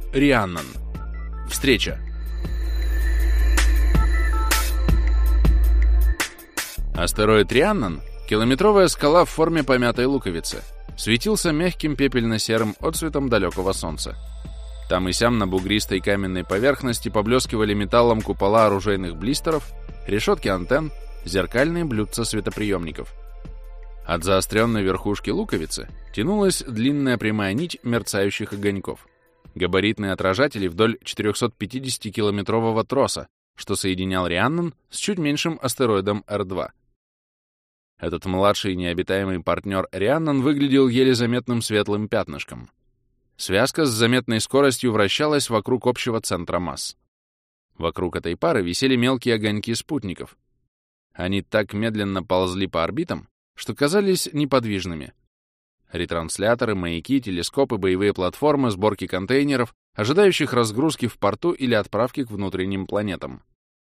Рианнан. Встреча. Астероид Рианнан, километровая скала в форме помятой луковицы, светился мягким пепельно-серым отцветом далекого солнца. Там и сям на бугристой каменной поверхности поблескивали металлом купола оружейных блистеров, решетки антенн, зеркальные блюдца светоприемников. От заостренной верхушки луковицы тянулась длинная прямая нить мерцающих огоньков. Габаритные отражатели вдоль 450-километрового троса, что соединял Рианнан с чуть меньшим астероидом Р-2. Этот младший необитаемый партнер Рианнан выглядел еле заметным светлым пятнышком. Связка с заметной скоростью вращалась вокруг общего центра масс. Вокруг этой пары висели мелкие огоньки спутников. Они так медленно ползли по орбитам, что казались неподвижными. Ретрансляторы, маяки, телескопы, боевые платформы, сборки контейнеров, ожидающих разгрузки в порту или отправки к внутренним планетам.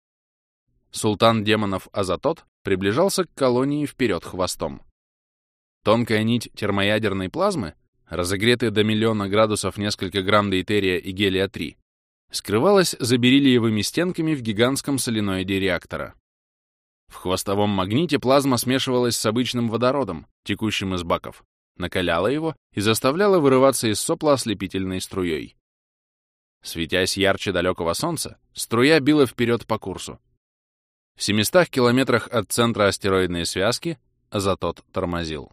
Султан демонов Азатот приближался к колонии вперед хвостом. Тонкая нить термоядерной плазмы, разогретая до 1 000 000 градусов несколько грамм дейтерия и гелия-3, скрывалась за бериллиевыми стенками в гигантском соленоиде реактора. В хвостовом магните плазма смешивалась с обычным водородом, текущим из баков, накаляла его и заставляла вырываться из сопла ослепительной струей. Светясь ярче далекого солнца, струя била вперед по курсу. В 700 километрах от центра астероидной связки Азатот тормозил.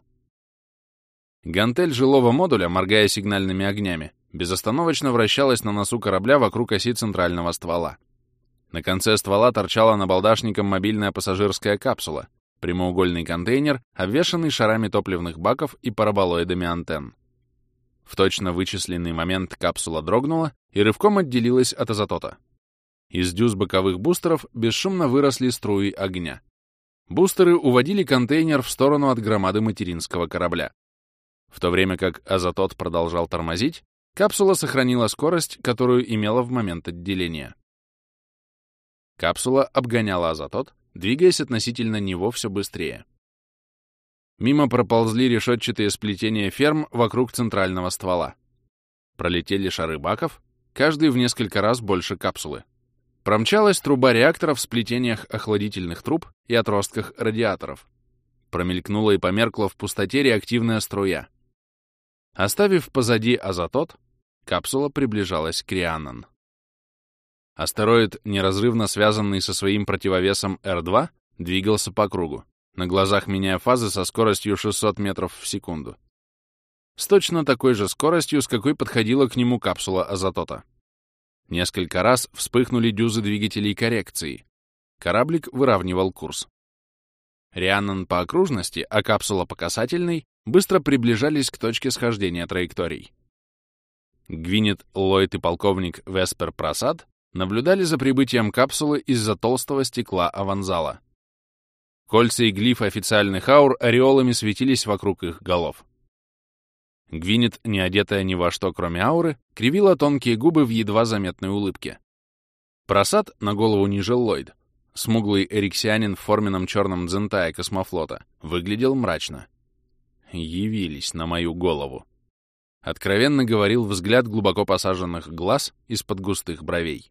Гантель жилого модуля, моргая сигнальными огнями, безостановочно вращалась на носу корабля вокруг оси центрального ствола. На конце ствола торчала набалдашником мобильная пассажирская капсула, прямоугольный контейнер, обвешанный шарами топливных баков и параболоидами антенн. В точно вычисленный момент капсула дрогнула и рывком отделилась от Азатота. Из дюз боковых бустеров бесшумно выросли струи огня. Бустеры уводили контейнер в сторону от громады материнского корабля. В то время как Азатот продолжал тормозить, капсула сохранила скорость, которую имела в момент отделения. Капсула обгоняла Азатот, двигаясь относительно него все быстрее. Мимо проползли решетчатые сплетения ферм вокруг центрального ствола. Пролетели шары баков, каждый в несколько раз больше капсулы. Промчалась труба реактора в сплетениях охладительных труб и отростках радиаторов. Промелькнула и померкла в пустоте реактивная струя. Оставив позади Азатот, капсула приближалась к Рианнан. Астероид, неразрывно связанный со своим противовесом Р-2, двигался по кругу, на глазах меняя фазы со скоростью 600 метров в секунду. С точно такой же скоростью, с какой подходила к нему капсула Азатота. Несколько раз вспыхнули дюзы двигателей коррекции. Кораблик выравнивал курс. Рианнан по окружности, а капсула по касательной быстро приближались к точке схождения траекторий. Гвинет Ллойд и полковник Веспер Прасад наблюдали за прибытием капсулы из-за толстого стекла аванзала. Кольца и глифы официальных аур ореолами светились вокруг их голов. Гвинет, не одетая ни во что, кроме ауры, кривила тонкие губы в едва заметной улыбке. Прасад, на голову ниже Ллойд, смуглый эриксианин в форменном черном дзентае космофлота, выглядел мрачно. «Явились на мою голову», — откровенно говорил взгляд глубоко посаженных глаз из-под густых бровей.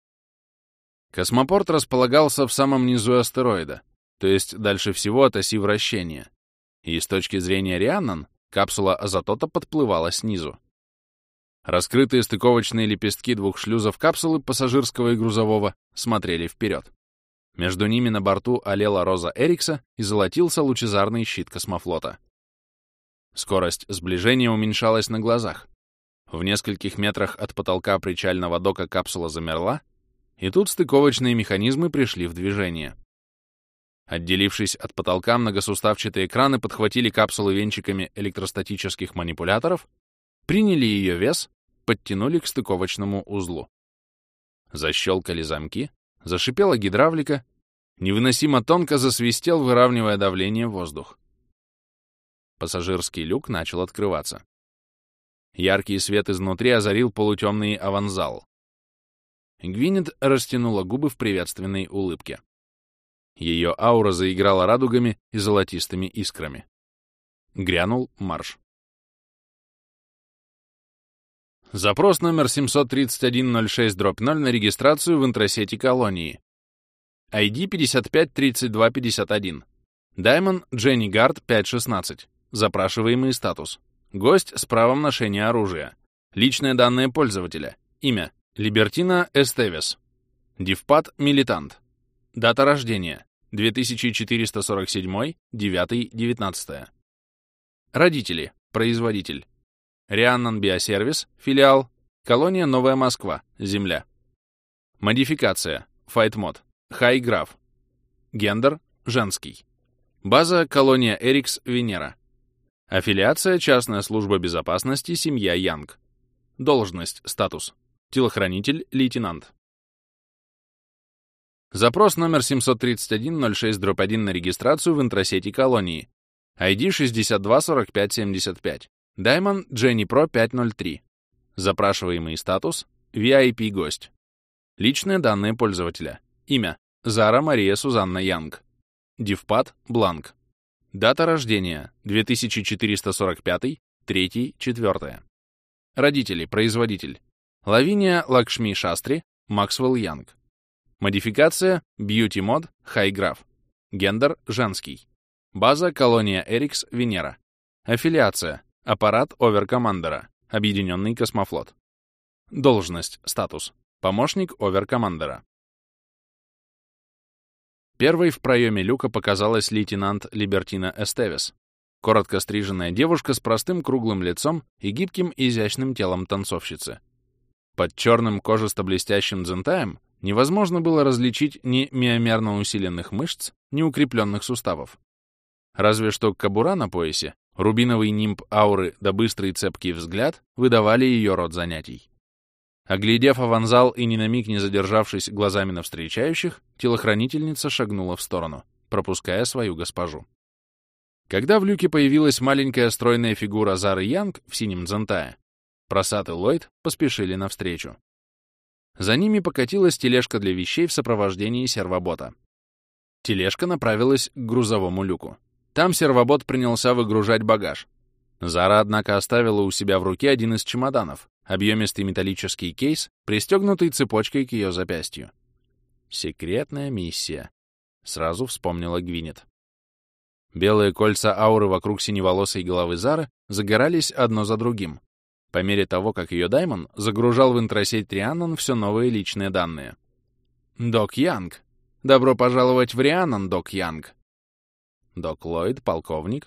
Космопорт располагался в самом низу астероида, то есть дальше всего от оси вращения, и с точки зрения Рианнан капсула Азатота подплывала снизу. Раскрытые стыковочные лепестки двух шлюзов капсулы пассажирского и грузового смотрели вперед. Между ними на борту олела роза Эрикса и золотился лучезарный щит космофлота. Скорость сближения уменьшалась на глазах. В нескольких метрах от потолка причального дока капсула замерла, и тут стыковочные механизмы пришли в движение. Отделившись от потолка, многосуставчатые краны подхватили капсулы венчиками электростатических манипуляторов, приняли ее вес, подтянули к стыковочному узлу. Защелкали замки, зашипела гидравлика, невыносимо тонко засвистел, выравнивая давление, воздух. Пассажирский люк начал открываться. Яркий свет изнутри озарил полутемный аванзал. Гвинет растянула губы в приветственной улыбке. Ее аура заиграла радугами и золотистыми искрами. Грянул марш. Запрос номер 73106-0 на регистрацию в интросети колонии. ID 553251. Даймон Дженни Гард 516. Запрашиваемый статус. Гость с правом ношения оружия. Личные данные пользователя. Имя. Либертина Эстевес. Дивпад Милитант. Дата рождения. 2447, 9, 19. Родители. Производитель. Рианнан Биосервис, филиал. Колония Новая Москва, Земля. Модификация. Файтмод. Хай-граф. Гендер. Женский. База Колония Эрикс, Венера. Аффилиация Частная служба безопасности, семья Янг. Должность, статус. Телохранитель, лейтенант. Запрос номер 73106-1 на регистрацию в интросети колонии. ID 624575. Даймон Дженни Про 503. Запрашиваемый статус VIP-гость. Личные данные пользователя. Имя. Зара Мария Сузанна Янг. Дивпад Бланк. Дата рождения. 2445, 3, 4. Родители. Производитель. Лавиния Лакшми Шастри, Максвелл Янг. Модификация Beauty Mod Хай-граф. Гендер женский. База Колония Эрикс, Венера. Аффилиация Аппарат Оверкомандера. Объединенный космофлот. Должность, статус. Помощник Оверкомандера. Первой в проеме люка показалась лейтенант Либертина Эстевес. Коротко стриженная девушка с простым круглым лицом и гибким изящным телом танцовщицы. Под черным кожисто-блестящим дзентаем невозможно было различить ни миомерно усиленных мышц, ни укрепленных суставов. Разве что кобура на поясе, рубиновый нимб ауры да быстрый цепкий взгляд выдавали ее род занятий. Оглядев аванзал и ни на миг не задержавшись глазами на встречающих, телохранительница шагнула в сторону, пропуская свою госпожу. Когда в люке появилась маленькая стройная фигура Зары Янг в синем дзентае, Прасад и Ллойд поспешили навстречу. За ними покатилась тележка для вещей в сопровождении сервобота. Тележка направилась к грузовому люку. Там сервобот принялся выгружать багаж. Зара, однако, оставила у себя в руке один из чемоданов, объемистый металлический кейс, пристегнутый цепочкой к ее запястью. «Секретная миссия», — сразу вспомнила Гвинет. Белые кольца ауры вокруг синеволосой головы Зары загорались одно за другим, по мере того, как ее Даймон загружал в интросеть Рианнан все новые личные данные. «Док Янг! Добро пожаловать в Рианнан, Док Янг!» «Док Ллойд, полковник».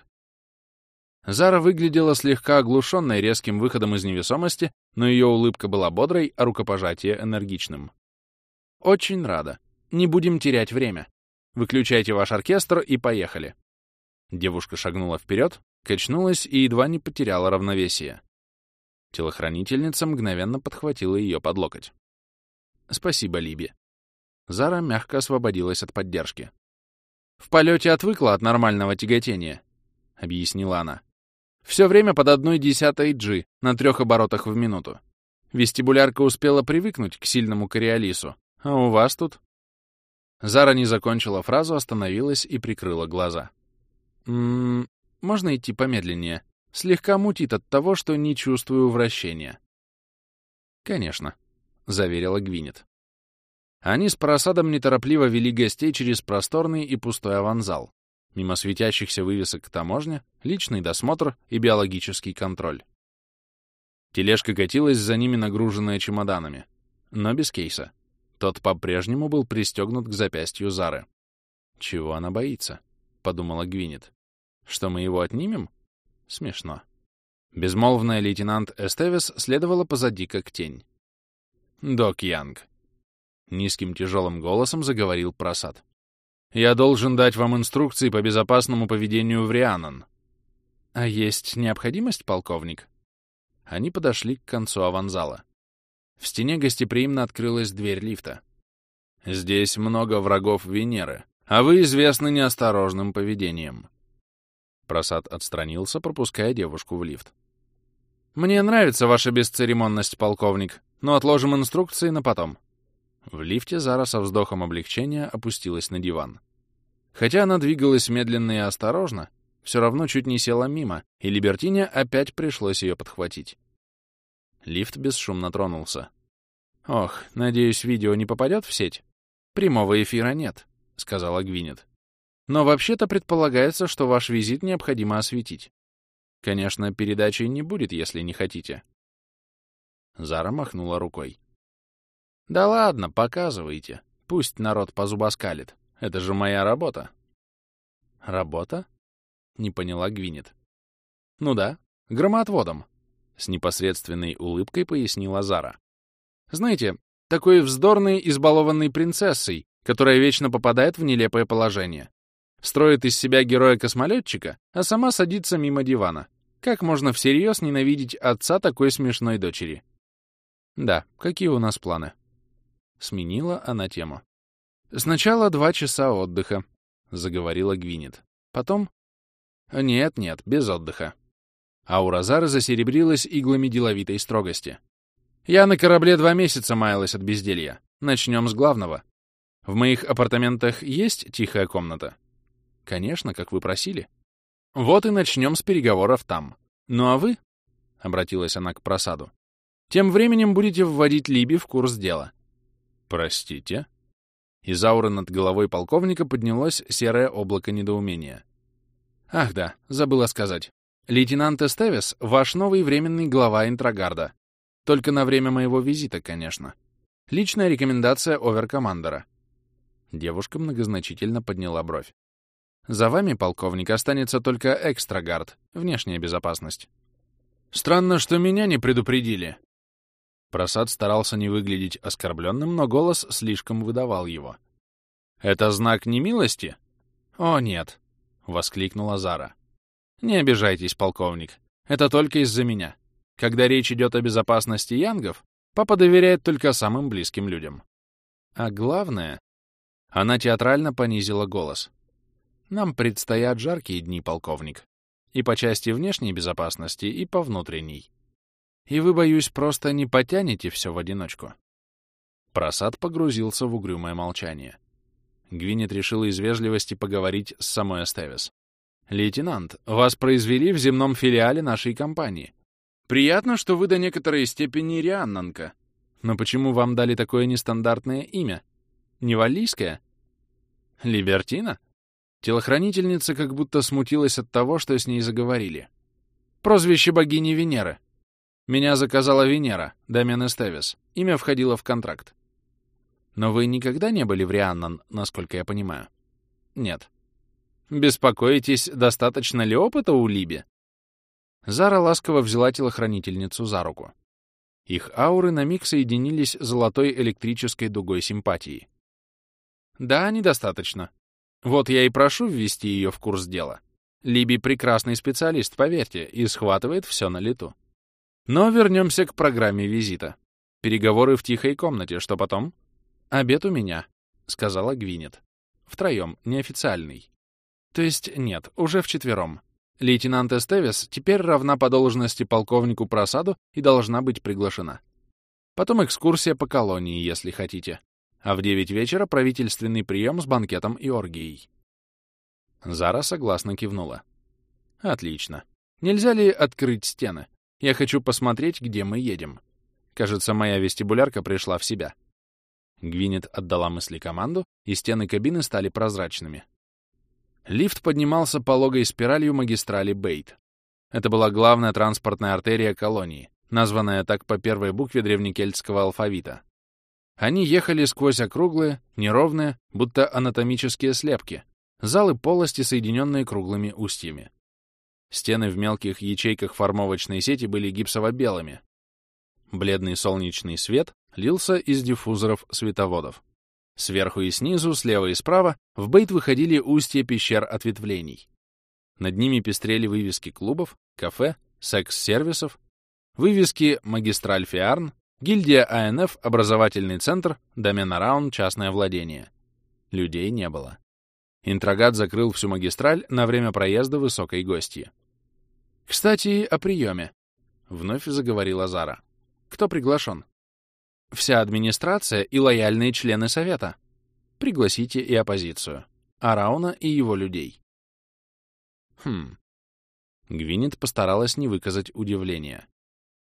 Зара выглядела слегка оглушенной резким выходом из невесомости, но ее улыбка была бодрой, а рукопожатие энергичным. «Очень рада. Не будем терять время. Выключайте ваш оркестр и поехали». Девушка шагнула вперед, качнулась и едва не потеряла равновесие. Телохранительница мгновенно подхватила ее под локоть. «Спасибо, Либи». Зара мягко освободилась от поддержки. «В полете отвыкла от нормального тяготения», — объяснила она. «Все время под 1/10 G на 3 оборотах в минуту. Вестибулярка успела привыкнуть к сильному кориолису, а у вас тут...» Зара не закончила фразу, остановилась и прикрыла глаза. Можно идти помедленнее? Слегка мутит от того, что не чувствую вращения». «Конечно», — заверила Гвинет. Они с Прасадом неторопливо вели гостей через просторный и пустой аванзал, мимо светящихся вывесок таможня, личный досмотр и биологический контроль. Тележка катилась за ними, нагруженная чемоданами, но без кейса. Тот по-прежнему был пристегнут к запястью Зары. «Чего она боится?» — подумала Гвинет. «Что мы его отнимем? Смешно». Безмолвная лейтенант Эстевес следовала позади, как тень. «Док Янг», — низким тяжелым голосом заговорил Прасад. «Я должен дать вам инструкции по безопасному поведению в Рианнан». «А есть необходимость, полковник?» Они подошли к концу аванзала. В стене гостеприимно открылась дверь лифта. «Здесь много врагов Венеры, а вы известны неосторожным поведением». Прасад отстранился, пропуская девушку в лифт. «Мне нравится ваша бесцеремонность, полковник, но отложим инструкции на потом». В лифте Зара со вздохом облегчения опустилась на диван. Хотя она двигалась медленно и осторожно, все равно чуть не села мимо, и Либертине опять пришлось ее подхватить. Лифт бесшумно тронулся. «Ох, надеюсь, видео не попадет в сеть?» «Прямого эфира нет», — сказала Гвинет. «Но вообще-то предполагается, что ваш визит необходимо осветить. Конечно, передачи не будет, если не хотите». Зара махнула рукой. «Да ладно, показывайте. Пусть народ позубоскалит. Это же моя работа». «Работа?» — не поняла Гвинет. «Ну да, громоотводом», — с непосредственной улыбкой пояснила Зара. «Знаете, такой вздорной, избалованной принцессой, которая вечно попадает в нелепое положение. Строит из себя героя-космолетчика, а сама садится мимо дивана. Как можно всерьез ненавидеть отца такой смешной дочери?» «Да, какие у нас планы?» Сменила она тему. «Сначала 2 часа отдыха», — заговорила Гвинет. «Потом...» «Нет, без отдыха». Аура Зары засеребрилась иглами деловитой строгости. «Я на корабле 2 месяца маялась от безделья. Начнем с главного. В моих апартаментах есть тихая комната?» «Конечно, как вы просили». «Вот и начнем с переговоров там. Ну а вы...» — обратилась она к просаду. «Тем временем будете вводить Либи в курс дела». «Простите?» Из ауры над головой полковника поднялось серое облако недоумения. «Ах да, забыла сказать. Лейтенант Эстевес — ваш новый временный глава Интрогарда. Только на время моего визита, конечно. Личная рекомендация оверкомандера». Девушка многозначительно подняла бровь. «За вами, полковник, останется только экстрагард, внешняя безопасность». «Странно, что меня не предупредили». Просад старался не выглядеть оскорбленным, но голос слишком выдавал его. «Это знак немилости?» «О, нет», — воскликнула Зара. «Не обижайтесь, полковник. Это только из-за меня. Когда речь идет о безопасности янгов, папа доверяет только самым близким людям. А главное...» Она театрально понизила голос. «Нам предстоят жаркие дни, полковник. И по части внешней безопасности, и по внутренней. И вы, боюсь, просто не потянете все в одиночку». Просад погрузился в угрюмое молчание. Гвинет решила из вежливости поговорить с самой Эстевес. «Лейтенант, вас произвели в земном филиале нашей компании. Приятно, что вы до некоторой степени рианнанка. Но почему вам дали такое нестандартное имя? Не валлийское? Либертина?» Телохранительница как будто смутилась от того, что с ней заговорили. «Прозвище богини Венеры. Меня заказала Венера, Дамиан Эстевес. Имя входило в контракт. Но вы никогда не были в Рианнан, насколько я понимаю?» «Нет». «Беспокоитесь, достаточно ли опыта у Либи?» Зара ласково взяла телохранительницу за руку. Их ауры на миг соединились золотой электрической дугой симпатии. «Да, недостаточно. Вот я и прошу ввести ее в курс дела. Либи прекрасный специалист, поверьте, и схватывает все на лету. Но вернемся к программе визита. Переговоры в тихой комнате, что потом?» «Обед у меня», — сказала Гвинет. «Втроем, неофициальный. То есть нет, уже вчетвером. Лейтенант Эстевес теперь равна по должности полковнику Просаду и должна быть приглашена. Потом экскурсия по колонии, если хотите. А в 9 вечера правительственный прием с банкетом и оргией». Зара согласно кивнула. «Отлично. Нельзя ли открыть стены? Я хочу посмотреть, где мы едем. Кажется, моя вестибулярка пришла в себя». Гвинет отдала мысли команду, и стены кабины стали прозрачными. Лифт поднимался пологой спиралью магистрали Бейт. Это была главная транспортная артерия колонии, названная так по первой букве древнекельтского алфавита. Они ехали сквозь округлые, неровные, будто анатомические слепки, залы полости, соединенные круглыми устьями. Стены в мелких ячейках формовочной сети были гипсово-белыми. Бледный солнечный свет лился из диффузоров световодов. Сверху и снизу, слева и справа в Бейт выходили устья пещер ответвлений. Над ними пестрели вывески клубов, кафе, секс-сервисов, вывески «Магистраль Фиарн», «Гильдия АНФ», «Образовательный центр», «Домен Араун», «Частное владение». Людей не было. Интрогат закрыл всю магистраль на время проезда высокой гостьи. «Кстати, о приеме», — вновь заговорила Зара. «Кто приглашен?» «Вся администрация и лояльные члены совета. Пригласите и оппозицию. Арауна и его людей». Гвинет постаралась не выказать удивления.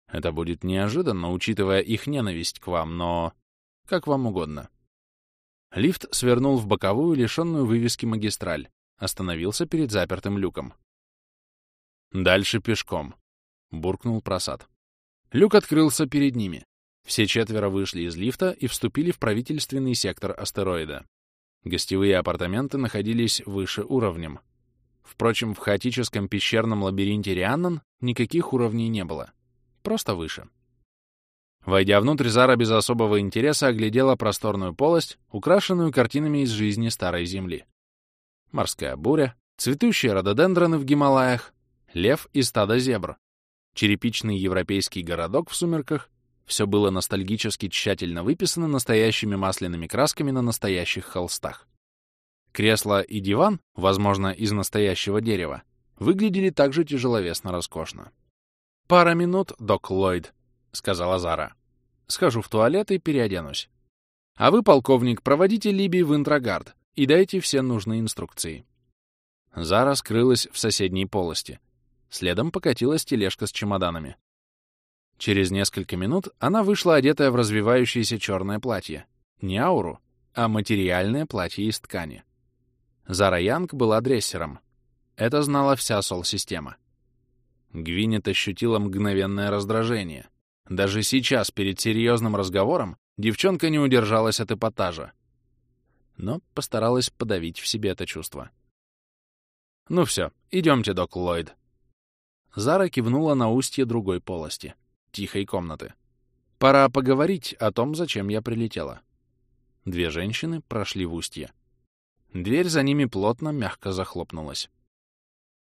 Это будет неожиданно, учитывая их ненависть к вам, но... как вам угодно. Лифт свернул в боковую, лишенную вывески магистраль, остановился перед запертым люком. «Дальше пешком», — буркнул Прасад. Люк открылся перед ними. Все четверо вышли из лифта и вступили в правительственный сектор астероида. Гостевые апартаменты находились выше уровнем. Впрочем, в хаотическом пещерном лабиринте Рианнан никаких уровней не было. Просто выше. Войдя внутрь, Зара без особого интереса оглядела просторную полость, украшенную картинами из жизни Старой Земли. Морская буря, цветущие рододендроны в Гималаях, лев и стадо зебр, черепичный европейский городок в сумерках — все было ностальгически тщательно выписано настоящими масляными красками на настоящих холстах. Кресло и диван, возможно, из настоящего дерева, выглядели также тяжеловесно роскошно. «Пара минут, док Ллойд», — сказала Зара. «Схожу в туалет и переоденусь. А вы, полковник, проводите Либи в Интрогард и дайте все нужные инструкции». Зара скрылась в соседней полости. Следом покатилась тележка с чемоданами. Через несколько минут она вышла, одетая в развивающееся черное платье. Не ауру, а материальное платье из ткани. Зара Янг была дрессером. Это знала вся Сол-система. Гвинет ощутила мгновенное раздражение. Даже сейчас, перед серьезным разговором, девчонка не удержалась от эпатажа. Но постаралась подавить в себе это чувство. «Ну все, идемте, док Ллойд». Зара кивнула на устье другой полости, тихой комнаты. «Пора поговорить о том, зачем я прилетела». Две женщины прошли в устье. Дверь за ними плотно, мягко захлопнулась.